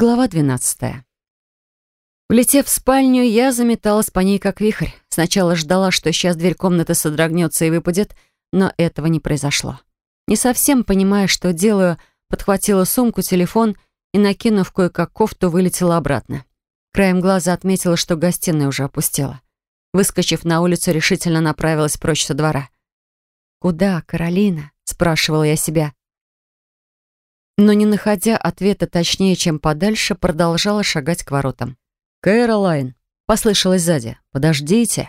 Глава 12. Влетев в спальню, я заметалась по ней как вихрь. Сначала ждала, что сейчас дверь комнаты содрогнется и выпадет, но этого не произошло. Не совсем понимая, что делаю, подхватила сумку, телефон и, накинув кое-как кофту, вылетела обратно. Краем глаза отметила, что гостиная уже опустела. Выскочив на улицу, решительно направилась прочь со двора. «Куда, Каролина?» — спрашивала я себя. Но, не находя ответа точнее, чем подальше, продолжала шагать к воротам. «Кэролайн!» — послышалось сзади. «Подождите!»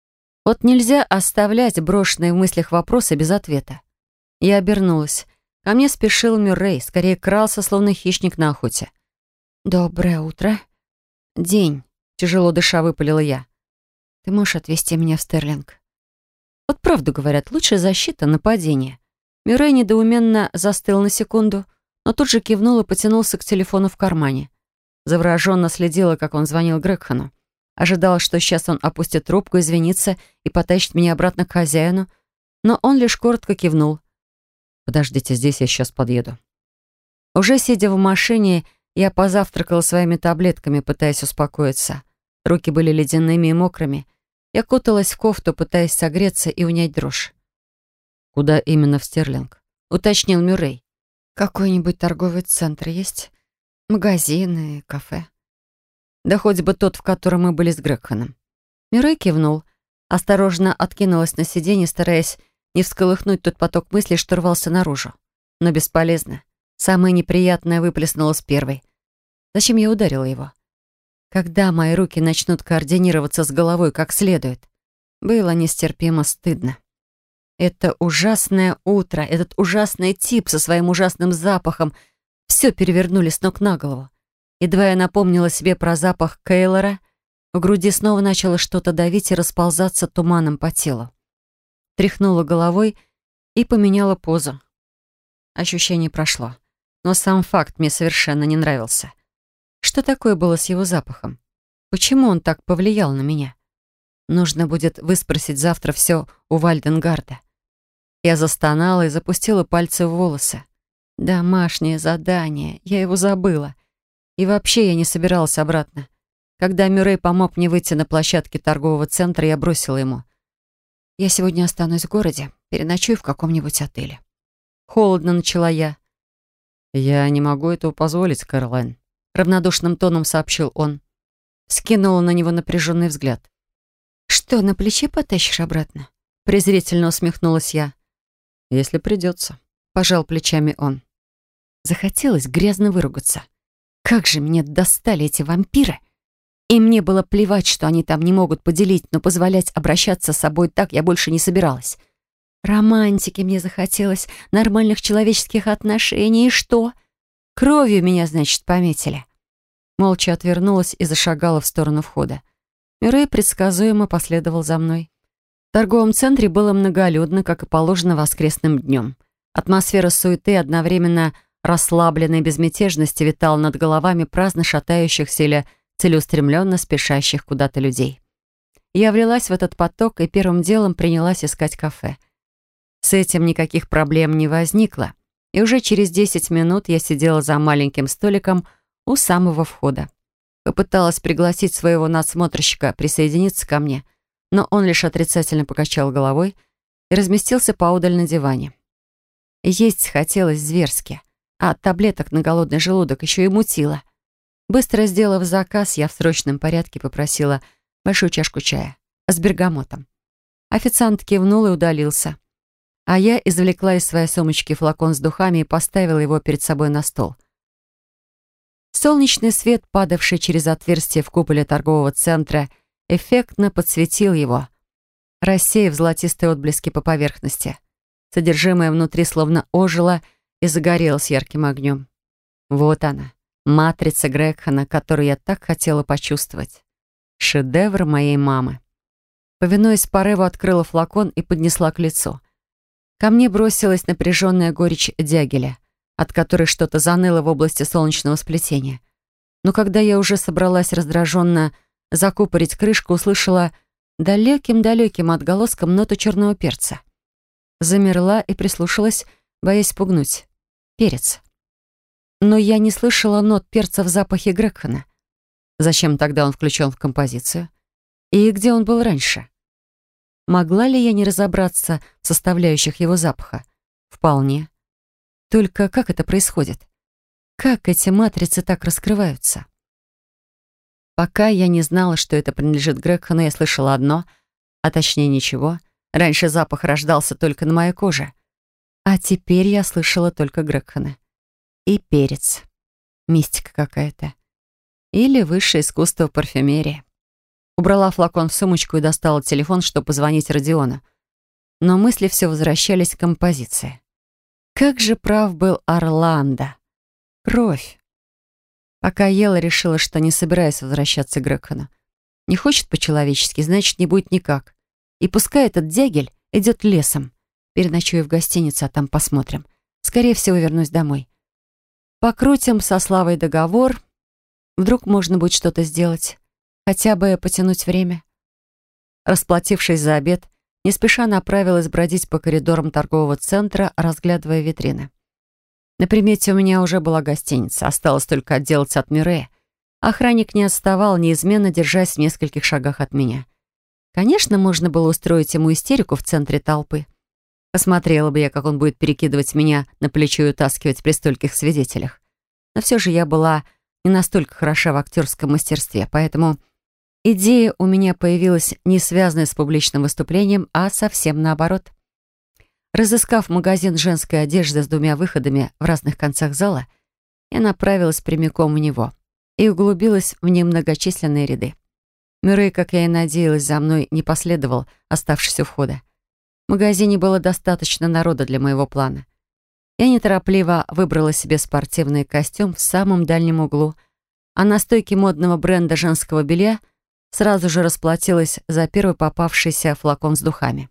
Вот нельзя оставлять брошенные в мыслях вопросы без ответа. Я обернулась. Ко мне спешил Мюррей, скорее крался, словно хищник на охоте. «Доброе утро!» «День!» — тяжело дыша выпалила я. «Ты можешь отвезти меня в Стерлинг?» Вот правду говорят, лучшая защита — нападение. Мюррей недоуменно застыл на секунду, но тут же кивнул и потянулся к телефону в кармане. Завороженно следила, как он звонил Грегхану. Ожидала, что сейчас он опустит трубку, извинится и потащит меня обратно к хозяину, но он лишь коротко кивнул. «Подождите, здесь я сейчас подъеду». Уже сидя в машине, я позавтракала своими таблетками, пытаясь успокоиться. Руки были ледяными и мокрыми. Я куталась в кофту, пытаясь согреться и унять дрожь. «Куда именно в Стерлинг?» — уточнил Мюррей. «Какой-нибудь торговый центр есть? Магазины, кафе?» «Да хоть бы тот, в котором мы были с Грегханом». Мюррей кивнул. Осторожно откинулась на сиденье, стараясь не всколыхнуть тот поток мыслей, что рвался наружу. Но бесполезно. Самое неприятное выплеснулось первой. Зачем я ударила его? Когда мои руки начнут координироваться с головой как следует? Было нестерпимо стыдно. Это ужасное утро, этот ужасный тип со своим ужасным запахом все перевернули с ног на голову. Едва я напомнила себе про запах Кейлора, в груди снова начало что-то давить и расползаться туманом по телу. Тряхнула головой и поменяла позу. Ощущение прошло, но сам факт мне совершенно не нравился. Что такое было с его запахом? Почему он так повлиял на меня? Нужно будет выспросить завтра все у Вальденгарда. Я застонала и запустила пальцы в волосы. Домашнее задание. Я его забыла. И вообще я не собиралась обратно. Когда Мюррей помог мне выйти на площадке торгового центра, я бросила ему: «Я сегодня останусь в городе, переночую в каком-нибудь отеле». Холодно начала я. «Я не могу этого позволить, Кэролайн», — равнодушным тоном сообщил он. Скинула на него напряженный взгляд. «Что, на плече потащишь обратно?» Презрительно усмехнулась я. «Если придется», — пожал плечами он. Захотелось грязно выругаться. Как же меня достали эти вампиры! И мне было плевать, что они там не могут поделить, но позволять обращаться с собой так я больше не собиралась. Романтики мне захотелось, нормальных человеческих отношений, и что? Кровью меня, значит, пометили. Молча отвернулась и зашагала в сторону входа. Мюррей предсказуемо последовал за мной. В торговом центре было многолюдно, как и положено воскресным днем. Атмосфера суеты, одновременно расслабленной безмятежности, витала над головами праздно шатающихся или целеустремленно спешащих куда-то людей. Я влилась в этот поток и первым делом принялась искать кафе. С этим никаких проблем не возникло, и уже через 10 минут я сидела за маленьким столиком у самого входа. Попыталась пригласить своего надсмотрщика присоединиться ко мне, но он лишь отрицательно покачал головой и разместился поодаль на диване. Есть хотелось зверски, а от таблеток на голодный желудок еще и мутило. Быстро сделав заказ, я в срочном порядке попросила большую чашку чая с бергамотом. Официант кивнул и удалился, а я извлекла из своей сумочки флакон с духами и поставила его перед собой на стол. Солнечный свет, падавший через отверстие в куполе торгового центра, эффектно подсветил его, рассеяв золотистые отблески по поверхности. Содержимое внутри словно ожило и загорелось ярким огнем. Вот она, матрица Грегхана, которую я так хотела почувствовать. Шедевр моей мамы. Повинуясь порыву, открыла флакон и поднесла к лицу. Ко мне бросилась напряженная горечь дягеля, от которой что-то заныло в области солнечного сплетения. Но когда я уже собралась раздраженно закупорить крышку, услышала далеким-далеким отголоском ноту черного перца. Замерла и прислушалась, боясь спугнуть. Перец. Но я не слышала нот перца в запахе Грегхена. Зачем тогда он включен в композицию? И где он был раньше? Могла ли я не разобраться в составляющих его запаха? Вполне. Только как это происходит? Как эти матрицы так раскрываются? Пока я не знала, что это принадлежит Грегхену, я слышала одно, а точнее ничего. Раньше запах рождался только на моей коже. А теперь я слышала только Грегхена. И перец. Мистика какая-то. Или высшее искусство парфюмерии. Убрала флакон в сумочку и достала телефон, чтобы позвонить Родиону. Но мысли все возвращались к композиции. Как же прав был Орландо. Кровь. Пока ела, решила, что не собираюсь возвращаться к Грегхену. Не хочет по-человечески, значит, не будет никак. И пускай этот дягель идет лесом. Переночую в гостинице, а там посмотрим. Скорее всего, вернусь домой. Покрутим со Славой договор. Вдруг можно будет что-то сделать. Хотя бы потянуть время. Расплатившись за обед, не спеша направилась бродить по коридорам торгового центра, разглядывая витрины. На примете у меня уже была гостиница, осталось только отделаться от Мюррея. Охранник не отставал, неизменно держась в нескольких шагах от меня. Конечно, можно было устроить ему истерику в центре толпы. Посмотрела бы я, как он будет перекидывать меня на плечо и утаскивать при стольких свидетелях. Но все же я была не настолько хороша в актерском мастерстве, поэтому идея у меня появилась не связанная с публичным выступлением, а совсем наоборот. Разыскав магазин женской одежды с 2 выходами в разных концах зала, я направилась прямиком в него и углубилась в немногочисленные ряды. Мюррей, как я и надеялась, за мной не последовал, оставшись у входа. В магазине было достаточно народа для моего плана. Я неторопливо выбрала себе спортивный костюм в самом дальнем углу, а на стойке модного бренда женского белья сразу же расплатилась за первый попавшийся флакон с духами.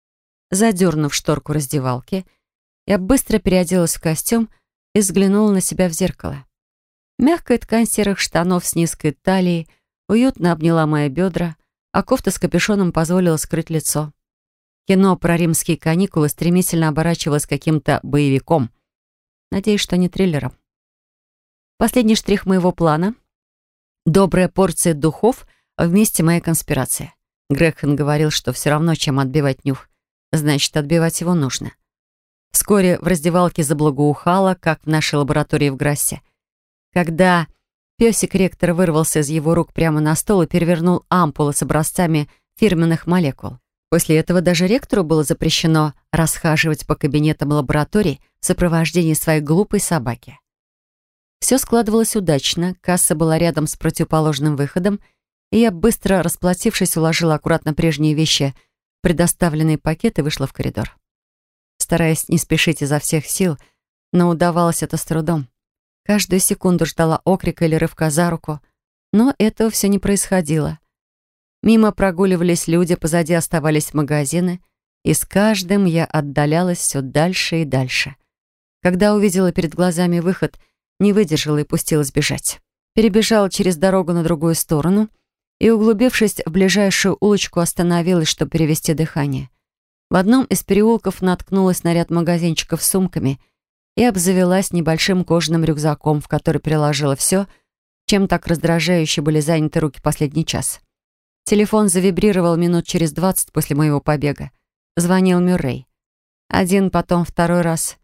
Задернув шторку раздевалки, я быстро переоделась в костюм и взглянула на себя в зеркало. Мягкая ткань серых штанов с низкой талией уютно обняла мои бедра, а кофта с капюшоном позволила скрыть лицо. Кино про римские каникулы стремительно оборачивалось каким-то боевиком. Надеюсь, что не триллером. Последний штрих моего плана — добрая порция духов вместе моей конспирации. Грегхен говорил, что все равно, чем отбивать нюх, значит, отбивать его нужно. Вскоре в раздевалке заблагоухало, как в нашей лаборатории в Грассе. Когда песик ректора вырвался из его рук прямо на стол и перевернул ампулы с образцами фирменных молекул. После этого даже ректору было запрещено расхаживать по кабинетам лабораторий в сопровождении своей глупой собаки. Все складывалось удачно, касса была рядом с противоположным выходом, и я, быстро расплатившись, уложила аккуратно прежние вещи в предоставленный пакет и вышла в коридор. Стараясь не спешить изо всех сил, но удавалось это с трудом. Каждую секунду ждала окрика или рывка за руку, но этого все не происходило. Мимо прогуливались люди, позади оставались магазины, и с каждым я отдалялась все дальше и дальше. Когда увидела перед глазами выход, не выдержала и пустилась бежать. Перебежала через дорогу на другую сторону и, углубившись в ближайшую улочку, остановилась, чтобы перевести дыхание. В одном из переулков наткнулась на ряд магазинчиков с сумками и обзавелась небольшим кожаным рюкзаком, в который приложила все, чем так раздражающе были заняты руки последний час. Телефон завибрировал минут через 20 после моего побега. Звонил Мюррей. Один, потом второй раз.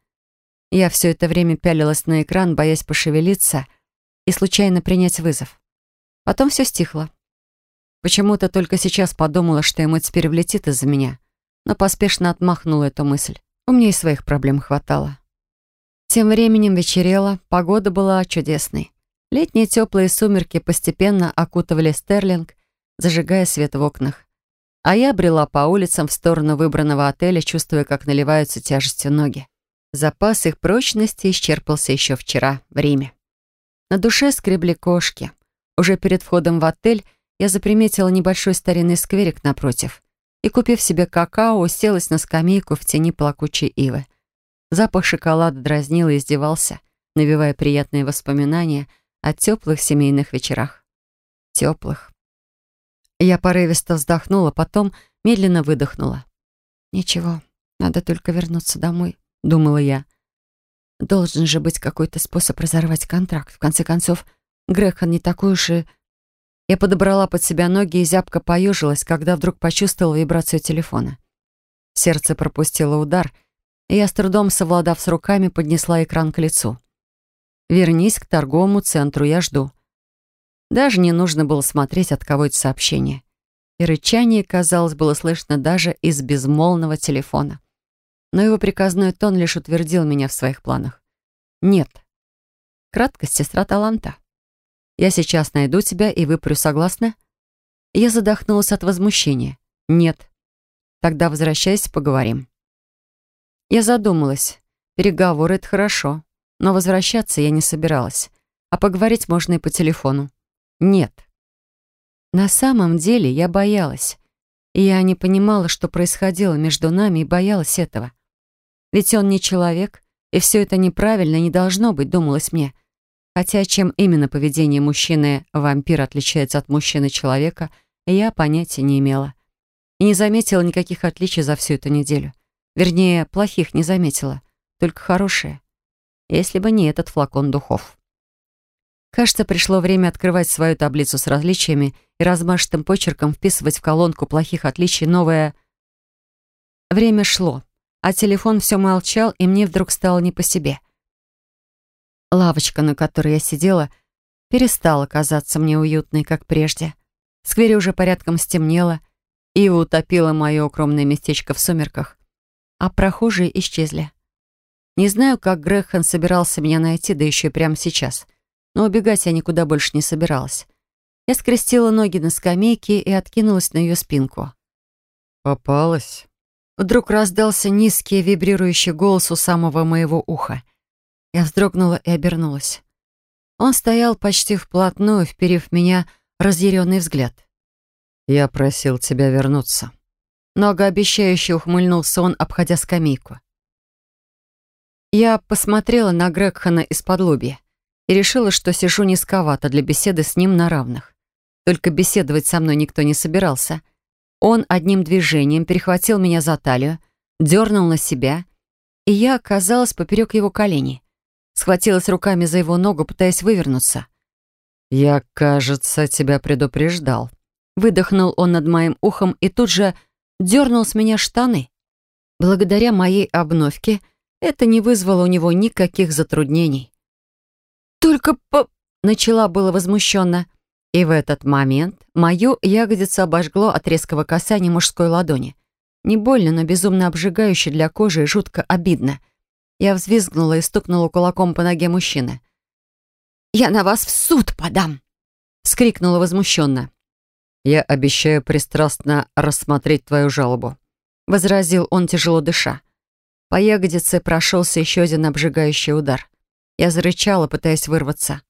Я все это время пялилась на экран, боясь пошевелиться и случайно принять вызов. Потом все стихло. Почему-то только сейчас подумала, что ему теперь влетит из-за меня, но поспешно отмахнула эту мысль. У меня и своих проблем хватало. Тем временем вечерело, погода была чудесной. Летние теплые сумерки постепенно окутывали Стерлинг, зажигая свет в окнах. А я брела по улицам в сторону выбранного отеля, чувствуя, как наливаются тяжестью ноги. Запас их прочности исчерпался еще вчера, в Риме. На душе скребли кошки. Уже перед входом в отель я заприметила небольшой старинный скверик напротив и, купив себе какао, уселась на скамейку в тени плакучей ивы. Запах шоколада дразнил и издевался, навевая приятные воспоминания о теплых семейных вечерах. Теплых. Я порывисто вздохнула, потом медленно выдохнула. «Ничего, надо только вернуться домой», — думала я. Должен же быть какой-то способ разорвать контракт. В конце концов, Грегхан не такой уж и... Я подобрала под себя ноги и зябко поежилась, когда вдруг почувствовала вибрацию телефона. Сердце пропустило удар, и я, с трудом совладав с руками, поднесла экран к лицу. «Вернись к торговому центру, я жду». Даже не нужно было смотреть, от кого это сообщение. И рычание, казалось, было слышно даже из безмолвного телефона. Но его приказной тон лишь утвердил меня в своих планах. «Нет. Краткость — сестра таланта. Я сейчас найду тебя и выпрю, согласна?» Я задохнулась от возмущения. «Нет. Тогда возвращайся, поговорим». Я задумалась. Переговоры — это хорошо, но возвращаться я не собиралась. А поговорить можно и по телефону. Нет. На самом деле я боялась. И я не понимала, что происходило между нами, и боялась этого. Ведь он не человек, и все это неправильно, не должно быть, думалось мне. Хотя чем именно поведение мужчины-вампира отличается от мужчины-человека, я понятия не имела. И не заметила никаких отличий за всю эту неделю. Вернее, плохих не заметила, только хорошие. Если бы не этот флакон духов. Кажется, пришло время открывать свою таблицу с различиями и размашистым почерком вписывать в колонку плохих отличий новое... Время шло, а телефон все молчал, и мне вдруг стало не по себе. Лавочка, на которой я сидела, перестала казаться мне уютной, как прежде. В сквере уже порядком стемнело, ива утопила мое укромное местечко в сумерках, а прохожие исчезли. Не знаю, как Грегхан собирался меня найти, да еще и прямо сейчас. Но убегать я никуда больше не собиралась. Я скрестила ноги на скамейке и откинулась на ее спинку. «Попалась?» Вдруг раздался низкий вибрирующий голос у самого моего уха. Я вздрогнула и обернулась. Он стоял почти вплотную, вперев в меня разъяренный взгляд. «Я просил тебя вернуться». Многообещающе ухмыльнулся он, обходя скамейку. Я посмотрела на Грегхана из-под-лобья и решила, что сижу низковато для беседы с ним на равных. Только беседовать со мной никто не собирался. Он одним движением перехватил меня за талию, дернул на себя, и я оказалась поперек его коленей. Схватилась руками за его ногу, пытаясь вывернуться. «Я, кажется, тебя предупреждал». Выдохнул он над моим ухом и тут же дернул с меня штаны. Благодаря моей обновке это не вызвало у него никаких затруднений. «Только по...» — начала было возмущенно. И в этот момент мою ягодицу обожгло от резкого касания мужской ладони. Не больно, но безумно обжигающе для кожи и жутко обидно. Я взвизгнула и стукнула кулаком по ноге мужчины. «Я на вас в суд подам!» — вскрикнула возмущенно. «Я обещаю пристрастно рассмотреть твою жалобу», — возразил он, тяжело дыша. По ягодице прошелся еще один обжигающий удар. Я зарычала, пытаясь вырваться.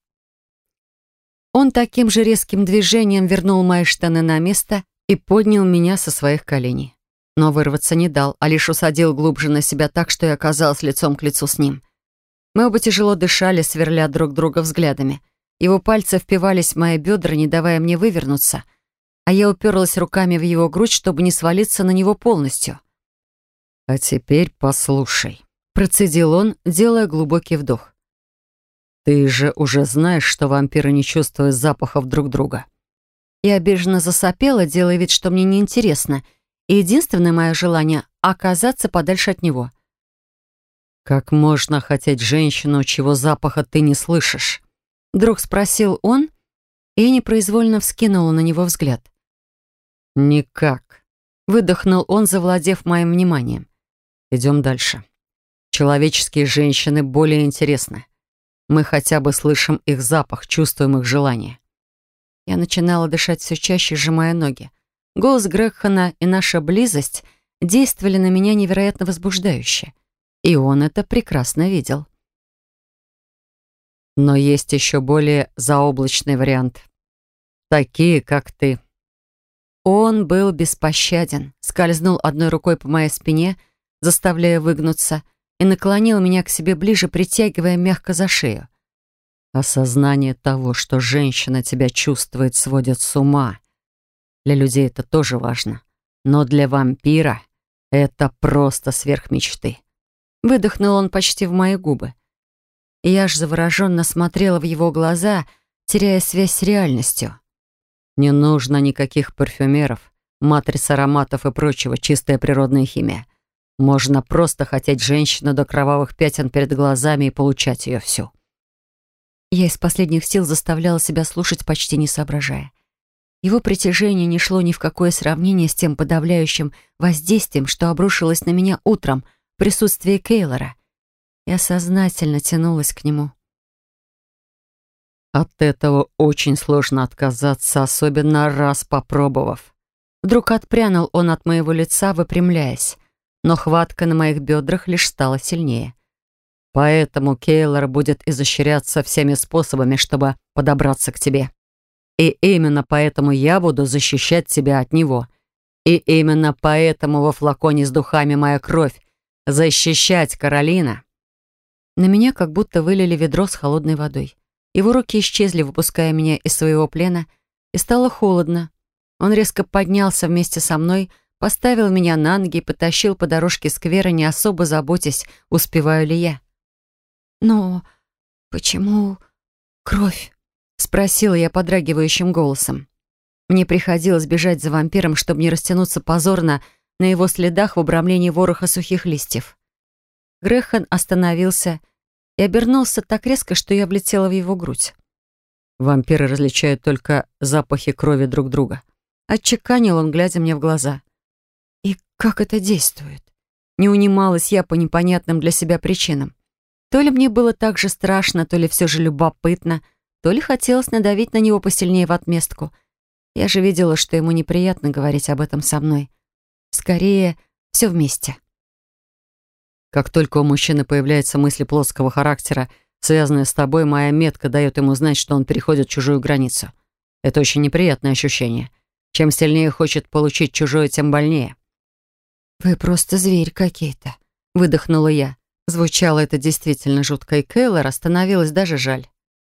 Он таким же резким движением вернул мои штаны на место и поднял меня со своих коленей. Но вырваться не дал, а лишь усадил глубже на себя так, что я оказалась лицом к лицу с ним. Мы оба тяжело дышали, сверля друг друга взглядами. Его пальцы впивались в мои бедра, не давая мне вывернуться, а я уперлась руками в его грудь, чтобы не свалиться на него полностью. «А теперь послушай», — процедил он, делая глубокий вдох. «Ты же уже знаешь, что вампиры не чувствуют запахов друг друга». Я обиженно засопела, делая вид, что мне неинтересно, и единственное мое желание — оказаться подальше от него. «Как можно хотеть женщину, чего запаха ты не слышишь?» Вдруг спросил он, и я непроизвольно вскинула на него взгляд. «Никак», — выдохнул он, завладев моим вниманием. «Идем дальше. Человеческие женщины более интересны. Мы хотя бы слышим их запах, чувствуем их желание». Я начинала дышать все чаще, сжимая ноги. Голос Грегхана и наша близость действовали на меня невероятно возбуждающе. И он это прекрасно видел. Но есть еще более заоблачный вариант. Такие, как ты. Он был беспощаден, скользнул одной рукой по моей спине, заставляя выгнуться, и наклонил меня к себе ближе, притягивая мягко за шею. Осознание того, что женщина тебя чувствует, сводит с ума. Для людей это тоже важно. Но для вампира это просто сверх мечты. Выдохнул он почти в мои губы. И я аж завороженно смотрела в его глаза, теряя связь с реальностью. Не нужно никаких парфюмеров, матриц ароматов и прочего, чистая природная химия. Можно просто хотеть женщину до кровавых пятен перед глазами и получать ее всю. Я из последних сил заставляла себя слушать, почти не соображая. Его притяжение не шло ни в какое сравнение с тем подавляющим воздействием, что обрушилось на меня утром в присутствии Кейлора. Я сознательно тянулась к нему. От этого очень сложно отказаться, особенно раз попробовав. Вдруг отпрянул он от моего лица, выпрямляясь, но хватка на моих бедрах лишь стала сильнее. Поэтому Кейлор будет изощряться всеми способами, чтобы подобраться к тебе. И именно поэтому я буду защищать тебя от него. И именно поэтому во флаконе с духами моя кровь. Защищать, Каролина. На меня как будто вылили ведро с холодной водой. Его руки исчезли, выпуская меня из своего плена, и стало холодно. Он резко поднялся вместе со мной, поставил меня на ноги и потащил по дорожке сквера, не особо заботясь, успеваю ли я. «Но почему кровь?» — спросила я подрагивающим голосом. Мне приходилось бежать за вампиром, чтобы не растянуться позорно на его следах в обрамлении вороха сухих листьев. Грэхан остановился и обернулся так резко, что я влетела в его грудь. Вампиры различают только запахи крови друг друга. Отчеканил он, глядя мне в глаза. «И как это действует?» Не унималась я по непонятным для себя причинам. То ли мне было так же страшно, то ли все же любопытно, то ли хотелось надавить на него посильнее в отместку. Я же видела, что ему неприятно говорить об этом со мной. Скорее, все вместе. Как только у мужчины появляются мысли плоского характера, связанные с тобой, моя метка дает ему знать, что он переходит чужую границу. Это очень неприятное ощущение. Чем сильнее хочет получить чужое, тем больнее. «Вы просто зверь какие-то», — выдохнула я. Звучало это действительно жутко, и Кейлора становилось даже жаль.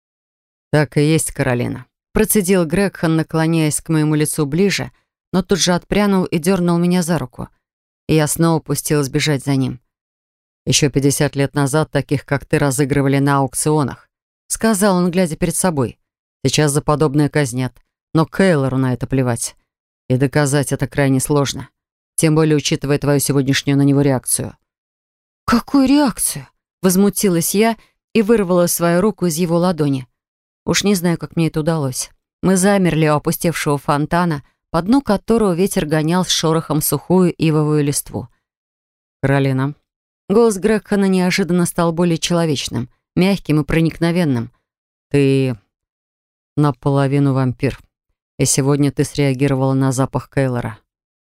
«Так и есть, Каролина», — процедил Грегхан, наклоняясь к моему лицу ближе, но тут же отпрянул и дернул меня за руку. И я снова пустилась бежать за ним. «Еще 50 лет назад таких, как ты, разыгрывали на аукционах», — сказал он, глядя перед собой. «Сейчас за подобное казнят, но Кейлору на это плевать. И доказать это крайне сложно, тем более учитывая твою сегодняшнюю на него реакцию». «Какую реакцию?» — возмутилась я и вырвала свою руку из его ладони. Уж не знаю, как мне это удалось. Мы замерли у опустевшего фонтана, по дну которого ветер гонял с шорохом сухую ивовую листву. «Каролина». Голос Грегхана неожиданно стал более человечным, мягким и проникновенным. «Ты наполовину вампир, и сегодня ты среагировала на запах Кейлора».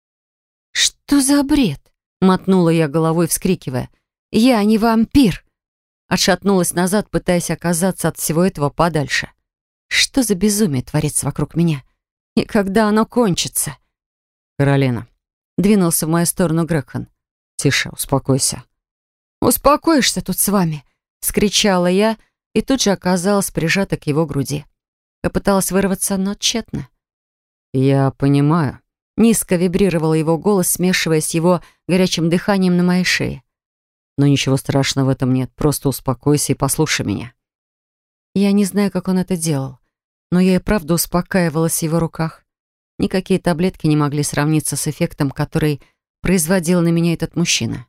«Что за бред?» — мотнула я головой, вскрикивая. «Я не вампир!» Отшатнулась назад, пытаясь оказаться от всего этого подальше. Что за безумие творится вокруг меня? И когда оно кончится? «Каролина». Двинулся в мою сторону Грегхан. «Тише, успокойся». «Успокоишься тут с вами!» — скричала я и тут же оказалась прижата к его груди. Попыталась вырваться, но тщетно. «Я понимаю». Низко вибрировал его голос, смешиваясь с его горячим дыханием на моей шее. «Но ничего страшного в этом нет. Просто успокойся и послушай меня». Я не знаю, как он это делал, но я и правда успокаивалась в его руках. Никакие таблетки не могли сравниться с эффектом, который производил на меня этот мужчина.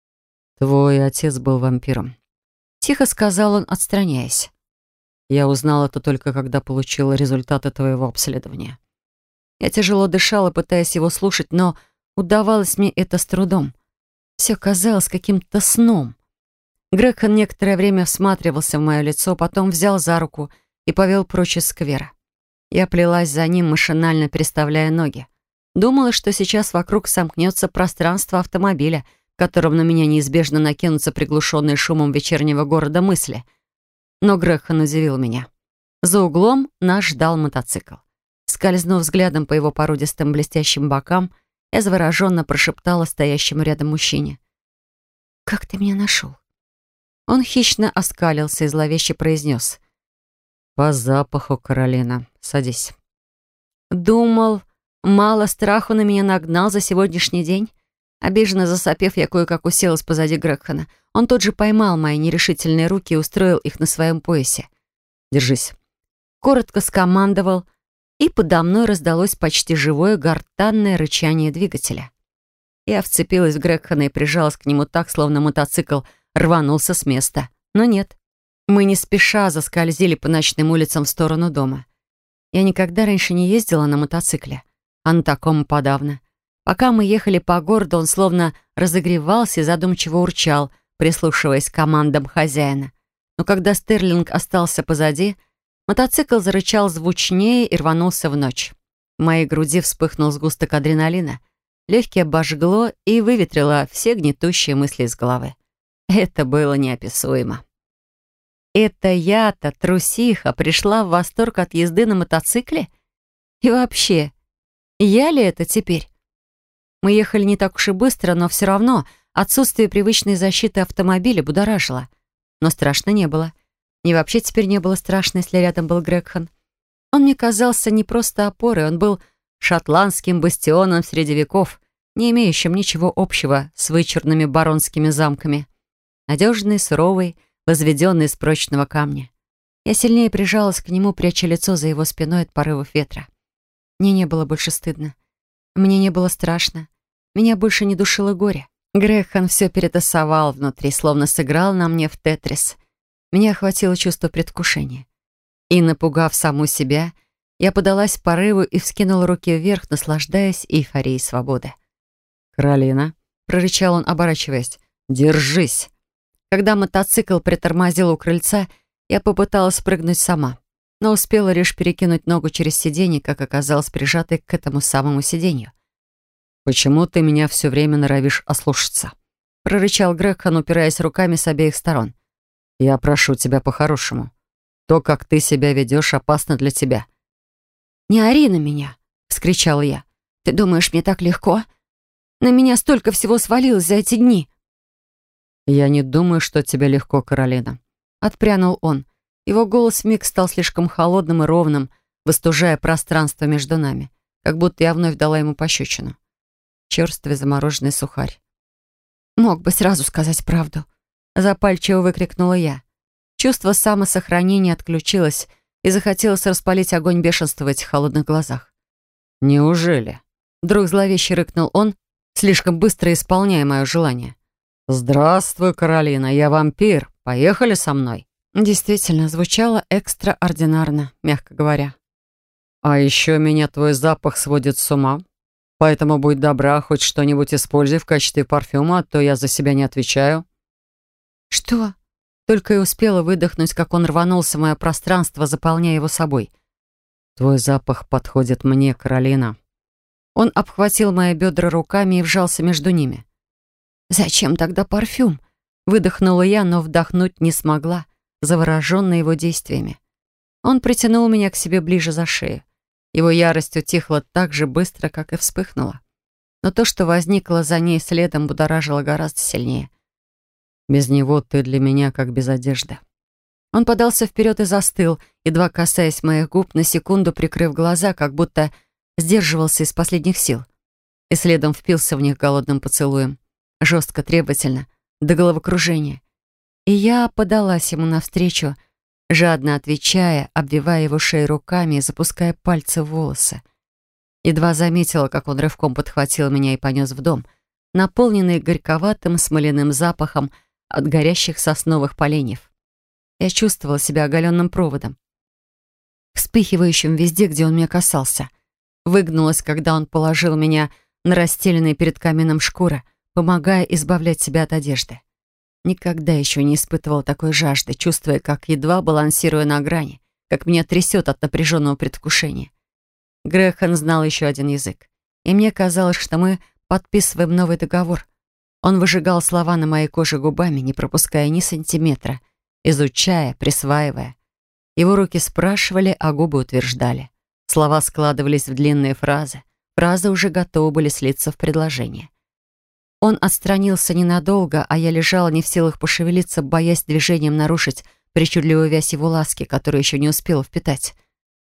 «Твой отец был вампиром», — тихо сказал он, отстраняясь. «Я узнал это только когда получил результаты твоего обследования». Я тяжело дышала, пытаясь его слушать, но удавалось мне это с трудом. Все казалось каким-то сном. Грегхан некоторое время всматривался в мое лицо, потом взял за руку и повел прочь из сквера. Я плелась за ним, машинально переставляя ноги. Думала, что сейчас вокруг сомкнется пространство автомобиля, в котором на меня неизбежно накинутся приглушенные шумом вечернего города мысли. Но Грегхан удивил меня. За углом нас ждал мотоцикл. Скользнув взглядом по его породистым блестящим бокам, я завороженно прошептала стоящему рядом мужчине. «Как ты меня нашел?» Он хищно оскалился и зловеще произнес. «По запаху, Каролина. Садись». «Думал, мало страху на меня нагнал за сегодняшний день? Обиженно засопев, я кое-как уселась позади Грегхана. Он тут же поймал мои нерешительные руки и устроил их на своем поясе. Держись. Коротко скомандовал, и подо мной раздалось почти живое гортанное рычание двигателя. Я вцепилась в Грегхана и прижалась к нему так, словно мотоцикл рванулся с места. Но нет. Мы не спеша заскользили по ночным улицам в сторону дома. Я никогда раньше не ездила на мотоцикле, а на таком подавно. Пока мы ехали по городу, он словно разогревался и задумчиво урчал, прислушиваясь к командам хозяина. Но когда Стерлинг остался позади, мотоцикл зарычал звучнее и рванулся в ночь. В моей груди вспыхнул сгусток адреналина. Легкие обожгло и выветрило все гнетущие мысли из головы. Это было неописуемо. Это я-то, трусиха, пришла в восторг от езды на мотоцикле? И вообще, я ли это теперь? Мы ехали не так уж и быстро, но все равно отсутствие привычной защиты автомобиля будоражило. Но страшно не было. Мне вообще теперь не было страшно, если рядом был Грегхан. Он мне казался не просто опорой, он был шотландским бастионом среди веков, не имеющим ничего общего с вычурными баронскими замками. Надежный, суровый, возведенный из прочного камня. Я сильнее прижалась к нему, пряча лицо за его спиной от порывов ветра. Мне не было больше стыдно. Мне не было страшно. Меня больше не душило горе. Грегхан все перетасовал внутри, словно сыграл на мне в тетрис. Меня охватило чувство предвкушения. И, напугав саму себя, я подалась порыву и вскинула руки вверх, наслаждаясь эйфорией свободы. «Каролина», — прорычал он, оборачиваясь, — «держись». Когда мотоцикл притормозил у крыльца, я попыталась спрыгнуть сама, но успела лишь перекинуть ногу через сиденье, как оказалось прижатой к этому самому сиденью. «Почему ты меня все время норовишь ослушаться?» — прорычал Грегхан, упираясь руками с обеих сторон. «Я прошу тебя по-хорошему. То, как ты себя ведешь, опасно для тебя». «Не ори на меня!» — вскричала я. «Ты думаешь, мне так легко? На меня столько всего свалилось за эти дни!» «Я не думаю, что тебе легко, Каролина», — отпрянул он. Его голос вмиг стал слишком холодным и ровным, выстужая пространство между нами, как будто я вновь дала ему пощечину. Черствый замороженный сухарь. «Мог бы сразу сказать правду», — запальчиво выкрикнула я. Чувство самосохранения отключилось, и захотелось распалить огонь бешенства в этих холодных глазах. «Неужели?» — вдруг зловеще рыкнул он, слишком быстро исполняя мое желание. «Здравствуй, Каролина, я вампир. Поехали со мной?» Действительно, звучало экстраординарно, мягко говоря. «А еще меня твой запах сводит с ума. Поэтому будь добра, хоть что-нибудь используй в качестве парфюма, а то я за себя не отвечаю». «Что?» Только и успела выдохнуть, как он рванулся в мое пространство, заполняя его собой. «Твой запах подходит мне, Каролина». Он обхватил мои бедра руками и вжался между ними. «Зачем тогда парфюм?» Выдохнула я, но вдохнуть не смогла, завороженная его действиями. Он притянул меня к себе ближе за шею. Его ярость утихла так же быстро, как и вспыхнула. Но то, что возникло за ней следом, будоражило гораздо сильнее. «Без него ты для меня как без одежды». Он подался вперед и застыл, едва касаясь моих губ, на секунду прикрыв глаза, как будто сдерживался из последних сил. И следом впился в них голодным поцелуем. Жестко, требовательно, до головокружения. И я подалась ему навстречу, жадно отвечая, обвивая его шею руками и запуская пальцы в волосы. Едва заметила, как он рывком подхватил меня и понес в дом, наполненный горьковатым смоляным запахом от горящих сосновых поленьев. Я чувствовала себя оголенным проводом, вспыхивающим везде, где он меня касался. Выгнулась, когда он положил меня на расстеленные перед камином шкуры, помогая избавлять себя от одежды. Никогда еще не испытывала такой жажды, чувствуя, как едва балансируя на грани, как меня трясет от напряженного предвкушения. Грегхан знал еще один язык, и мне казалось, что мы подписываем новый договор. Он выжигал слова на моей коже губами, не пропуская ни сантиметра, изучая, присваивая. Его руки спрашивали, а губы утверждали. Слова складывались в длинные фразы. Фразы уже готовы были слиться в предложение. Он отстранился ненадолго, а я лежала не в силах пошевелиться, боясь движением нарушить причудливую вязь его ласки, которую еще не успела впитать.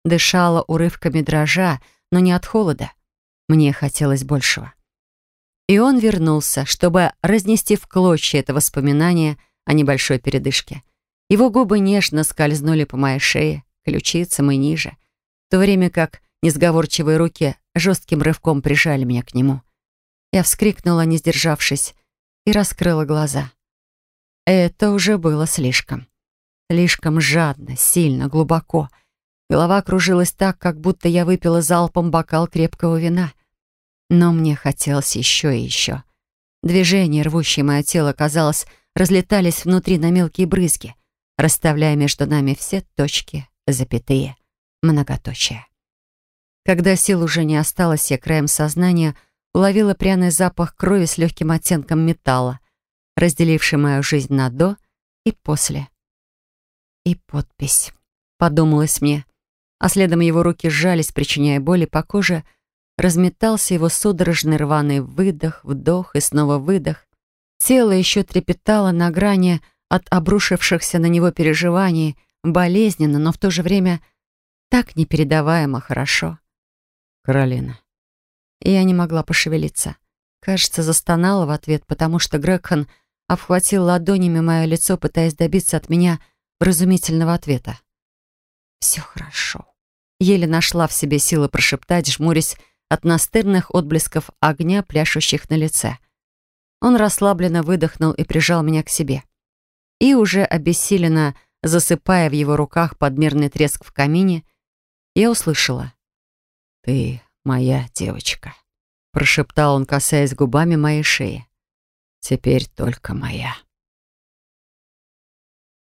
Дышала урывками дрожа, но не от холода. Мне хотелось большего. И он вернулся, чтобы разнести в клочья это воспоминание о небольшой передышке. Его губы нежно скользнули по моей шее, ключицам и ниже, в то время как несговорчивые руки жестким рывком прижали меня к нему. Я вскрикнула, не сдержавшись, и раскрыла глаза. Это уже было слишком. Слишком жадно, сильно, глубоко. Голова кружилась так, как будто я выпила залпом бокал крепкого вина. Но мне хотелось еще и еще. Движения, рвущие мое тело, казалось, разлетались внутри на мелкие брызги, расставляя между нами все точки, запятые, многоточия. Когда сил уже не осталось, я краем сознания уловила пряный запах крови с легким оттенком металла, разделивший мою жизнь на «до» и «после». И подпись. Подумалось мне, а следом его руки сжались, причиняя боль, и по коже разметался его судорожный рваный выдох, вдох и снова выдох. Тело еще трепетало на грани от обрушившихся на него переживаний, болезненно, но в то же время так непередаваемо хорошо. «Каролина». Я не могла пошевелиться. Кажется, застонала в ответ, потому что Грегсон обхватил ладонями мое лицо, пытаясь добиться от меня вразумительного ответа. «Все хорошо». Еле нашла в себе силы прошептать, жмурясь от настырных отблесков огня, пляшущих на лице. Он расслабленно выдохнул и прижал меня к себе. И уже обессиленно, засыпая в его руках подмерный треск в камине, я услышала: «Ты моя девочка», — прошептал он, касаясь губами моей шеи. «Теперь только моя».